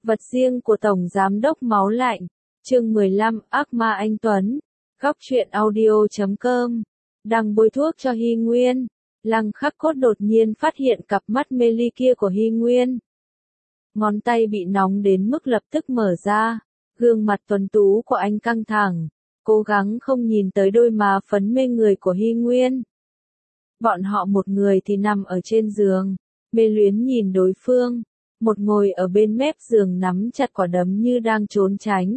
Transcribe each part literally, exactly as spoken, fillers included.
Vật riêng của Tổng Giám đốc Máu Lạnh, chương mười lăm, Ác Ma Anh Tuấn, góc truyện audio chấm com, đang bôi thuốc cho Hy Nguyên. Lăng Khắc Cốt đột nhiên phát hiện cặp mắt mê ly kia của Hy Nguyên. Ngón tay bị nóng đến mức lập tức mở ra, gương mặt tuấn tú của anh căng thẳng, cố gắng không nhìn tới đôi má phấn mê người của Hy Nguyên. Bọn họ một người thì nằm ở trên giường, mê luyến nhìn đối phương, một ngồi ở bên mép giường nắm chặt quả đấm như đang trốn tránh.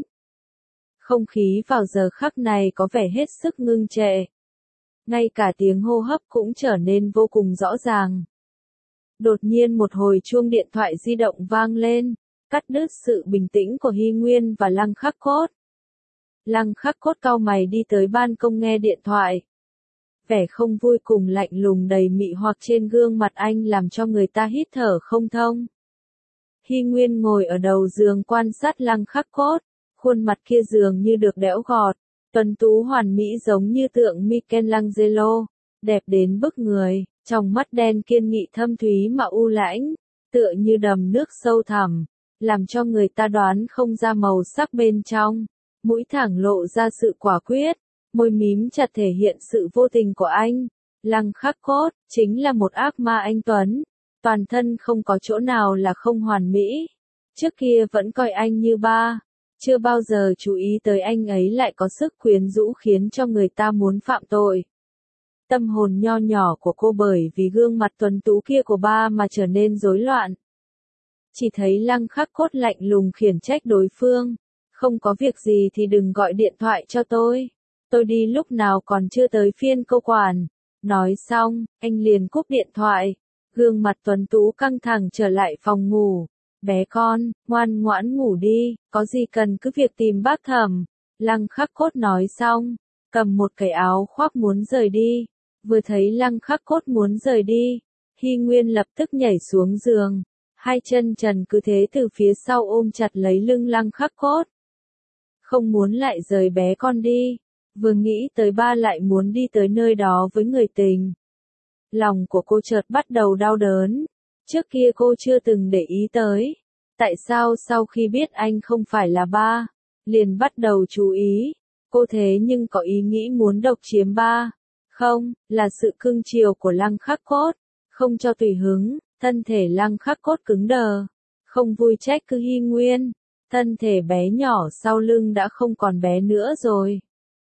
Không khí vào giờ khắc này có vẻ hết sức ngưng trệ. Ngay cả tiếng hô hấp cũng trở nên vô cùng rõ ràng. Đột nhiên một hồi chuông điện thoại di động vang lên, cắt đứt sự bình tĩnh của Hy Nguyên và Lăng Khắc Cốt. Lăng Khắc Cốt cau mày đi tới ban công nghe điện thoại. Vẻ không vui cùng lạnh lùng đầy mị hoặc trên gương mặt anh làm cho người ta hít thở không thông. Hy Nguyên ngồi ở đầu giường quan sát Lăng Khắc Cốt, khuôn mặt kia dường như được đẽo gọt, tuấn tú hoàn mỹ giống như tượng Michelangelo, đẹp đến bức người, trong mắt đen kiên nghị thâm thúy mà u lãnh, tựa như đầm nước sâu thẳm, làm cho người ta đoán không ra màu sắc bên trong, mũi thẳng lộ ra sự quả quyết, môi mím chặt thể hiện sự vô tình của anh. Lăng Khắc Cốt chính là một ác ma anh Tuấn, toàn thân không có chỗ nào là không hoàn mỹ. Trước kia vẫn coi anh như ba, chưa bao giờ chú ý tới anh ấy lại có sức quyến rũ khiến cho người ta muốn phạm tội. Tâm hồn nho nhỏ của cô bởi vì gương mặt tuấn tú kia của ba mà trở nên rối loạn. Chỉ thấy Lăng Khắc Cốt lạnh lùng khiển trách đối phương, không có việc gì thì đừng gọi điện thoại cho tôi, tôi đi lúc nào còn chưa tới phiên cô quản. Nói xong, anh liền cúp điện thoại, gương mặt tuấn tú căng thẳng trở lại phòng ngủ. Bé con, ngoan ngoãn ngủ đi, có gì cần cứ việc tìm bác Thẩm. Lăng Khắc Cốt nói xong, cầm một cái áo khoác muốn rời đi. Vừa thấy Lăng Khắc Cốt muốn rời đi, Hy Nguyên lập tức nhảy xuống giường, hai chân trần cứ thế từ phía sau ôm chặt lấy lưng Lăng Khắc Cốt. Không muốn lại rời bé con đi, vừa nghĩ tới ba lại muốn đi tới nơi đó với người tình. Lòng của cô chợt bắt đầu đau đớn. Trước kia cô chưa từng để ý tới, tại sao sau khi biết anh không phải là ba, liền bắt đầu chú ý, cô thế nhưng có ý nghĩ muốn độc chiếm ba. Không, là sự cưng chiều của Lăng Khắc Cốt, không cho tùy hứng, thân thể Lăng Khắc Cốt cứng đờ, không vui trách cứ Hy Nguyên, thân thể bé nhỏ sau lưng đã không còn bé nữa rồi.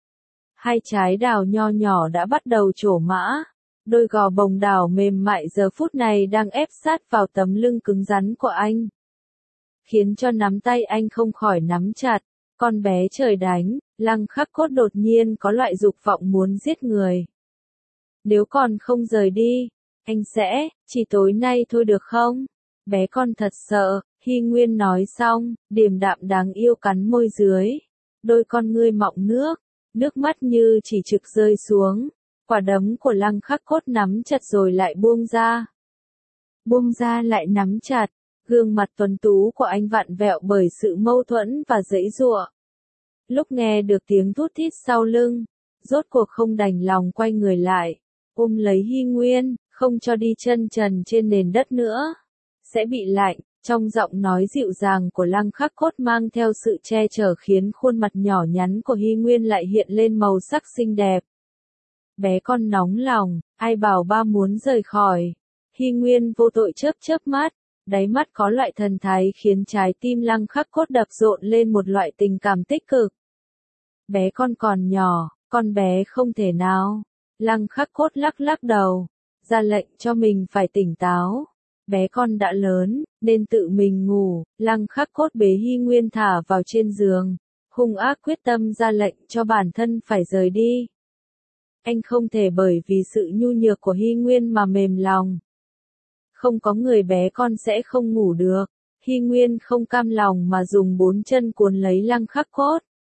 Hai trái đào nho nhỏ đã bắt đầu trổ mã. Đôi gò bồng đảo mềm mại giờ phút này đang ép sát vào tấm lưng cứng rắn của anh, khiến cho nắm tay anh không khỏi nắm chặt. Con bé trời đánh, Lăng Khắc Cốt đột nhiên có loại dục vọng muốn giết người. Nếu còn không rời đi, anh sẽ, chỉ tối nay thôi được không? Bé con thật sợ, Hy Nguyên nói xong, điềm đạm đáng yêu cắn môi dưới. Đôi con ngươi mọng nước, nước mắt như chỉ trực rơi xuống. Quả đấm của Lăng Khắc Cốt nắm chặt rồi lại buông ra. Buông ra lại nắm chặt, gương mặt tuấn tú của anh vặn vẹo bởi sự mâu thuẫn và giãy giụa. Lúc nghe được tiếng thút thít sau lưng, rốt cuộc không đành lòng quay người lại, ôm lấy Hy Nguyên, không cho đi chân trần trên nền đất nữa. Sẽ bị lạnh, trong giọng nói dịu dàng của Lăng Khắc Cốt mang theo sự che chở khiến khuôn mặt nhỏ nhắn của Hy Nguyên lại hiện lên màu sắc xinh đẹp. Bé con nóng lòng, ai bảo ba muốn rời khỏi. Hy Nguyên vô tội chớp chớp mắt, đáy mắt có loại thần thái khiến trái tim Lăng Khắc Cốt đập rộn lên một loại tình cảm tích cực. Bé con còn nhỏ, con bé không thể nào. Lăng Khắc Cốt lắc lắc đầu, ra lệnh cho mình phải tỉnh táo. Bé con đã lớn, nên tự mình ngủ. Lăng Khắc Cốt bế Hy Nguyên thả vào trên giường, hung ác quyết tâm ra lệnh cho bản thân phải rời đi. Anh không thể bởi vì sự nhu nhược của Hy Nguyên mà mềm lòng. Không có người bé con sẽ không ngủ được. Hy Nguyên không cam lòng mà dùng bốn chân cuốn lấy Lăng Khắc Cốt,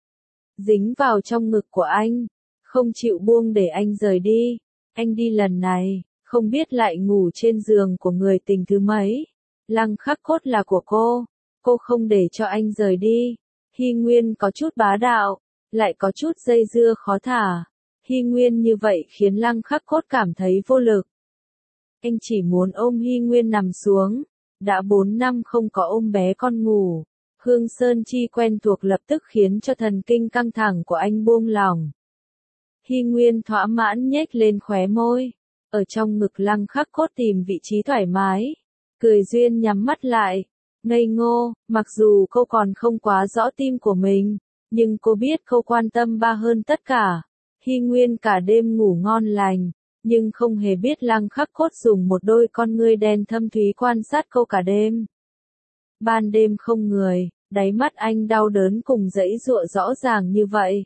dính vào trong ngực của anh, không chịu buông để anh rời đi. Anh đi lần này, không biết lại ngủ trên giường của người tình thứ mấy. Lăng Khắc Cốt là của cô, cô không để cho anh rời đi. Hy Nguyên có chút bá đạo, lại có chút dây dưa khó thả. Hy Nguyên như vậy khiến Lăng Khắc Cốt cảm thấy vô lực. Anh chỉ muốn ôm Hy Nguyên nằm xuống, đã bốn năm không có ôm bé con ngủ, Hương Sơn Chi quen thuộc lập tức khiến cho thần kinh căng thẳng của anh buông lỏng. Hy Nguyên thỏa mãn nhếch lên khóe môi, ở trong ngực Lăng Khắc Cốt tìm vị trí thoải mái, cười duyên nhắm mắt lại, ngây ngô, mặc dù cô còn không quá rõ tim của mình, nhưng cô biết cô quan tâm ba hơn tất cả. Hy Nguyên cả đêm ngủ ngon lành, nhưng không hề biết Lăng Khắc Cốt dùng một đôi con ngươi đen thâm thúy quan sát cô cả đêm. Ban đêm không người, đáy mắt anh đau đớn cùng giãy giụa rõ ràng như vậy.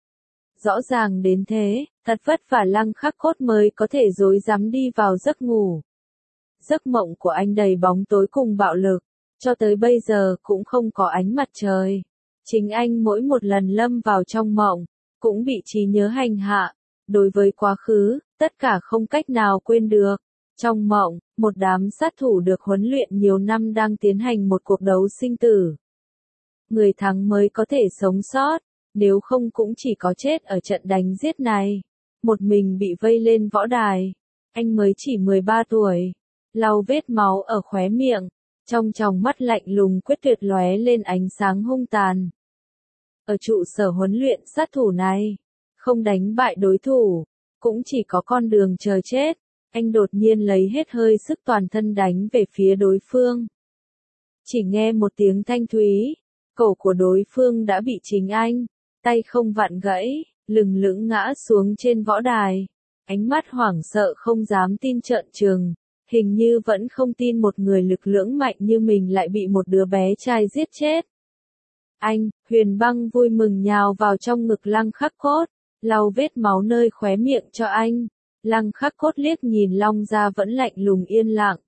Rõ ràng đến thế, thật vất vả Lăng Khắc Cốt mới có thể dối dám đi vào giấc ngủ. Giấc mộng của anh đầy bóng tối cùng bạo lực, cho tới bây giờ cũng không có ánh mặt trời. Chính anh mỗi một lần lâm vào trong mộng, cũng bị trí nhớ hành hạ. Đối với quá khứ, tất cả không cách nào quên được. Trong mộng, một đám sát thủ được huấn luyện nhiều năm đang tiến hành một cuộc đấu sinh tử. Người thắng mới có thể sống sót, nếu không cũng chỉ có chết ở trận đánh giết này. Một mình bị vây lên võ đài. Anh mới chỉ mười ba tuổi, lau vết máu ở khóe miệng, trong tròng mắt lạnh lùng quyết tuyệt lóe lên ánh sáng hung tàn. Ở trụ sở huấn luyện sát thủ này, không đánh bại đối thủ, cũng chỉ có con đường chờ chết. Anh đột nhiên lấy hết hơi sức toàn thân đánh về phía đối phương. Chỉ nghe một tiếng thanh thúy, cổ của đối phương đã bị chính anh, tay không vặn gãy, lừng lững ngã xuống trên võ đài. Ánh mắt hoảng sợ không dám tin trợn trừng, hình như vẫn không tin một người lực lưỡng mạnh như mình lại bị một đứa bé trai giết chết. Anh, Huyền Băng vui mừng nhào vào trong ngực Lăng Khắc Cốt, lau vết máu nơi khóe miệng cho anh. Lăng Khắc Cốt liếc nhìn Long Gia vẫn lạnh lùng yên lặng.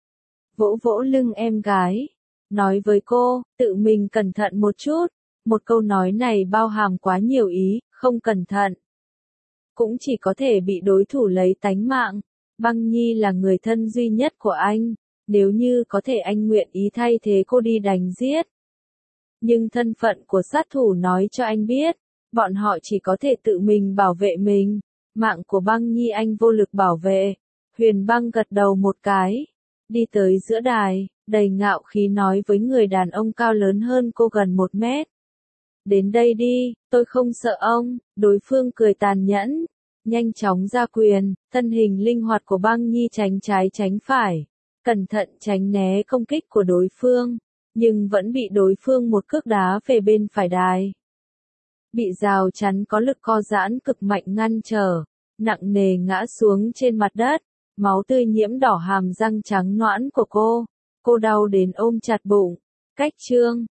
Vỗ vỗ lưng em gái, nói với cô, tự mình cẩn thận một chút. Một câu nói này bao hàm quá nhiều ý, không cẩn thận cũng chỉ có thể bị đối thủ lấy tánh mạng. Băng Nhi là người thân duy nhất của anh, nếu như có thể anh nguyện ý thay thế cô đi đánh giết. Nhưng thân phận của sát thủ nói cho anh biết, bọn họ chỉ có thể tự mình bảo vệ mình. Mạng của Băng Nhi anh vô lực bảo vệ. Huyền Băng gật đầu một cái, đi tới giữa đài, đầy ngạo khí nói với người đàn ông cao lớn hơn cô gần một mét. Đến đây đi, tôi không sợ ông. Đối phương cười tàn nhẫn, nhanh chóng ra quyền, thân hình linh hoạt của Băng Nhi tránh trái tránh phải, cẩn thận tránh né công kích của đối phương, nhưng vẫn bị đối phương một cước đá về bên phải đài. Bị rào chắn có lực co giãn cực mạnh ngăn trở, nặng nề ngã xuống trên mặt đất, máu tươi nhiễm đỏ hàm răng trắng nõn của cô. Cô đau đến ôm chặt bụng. Cách chương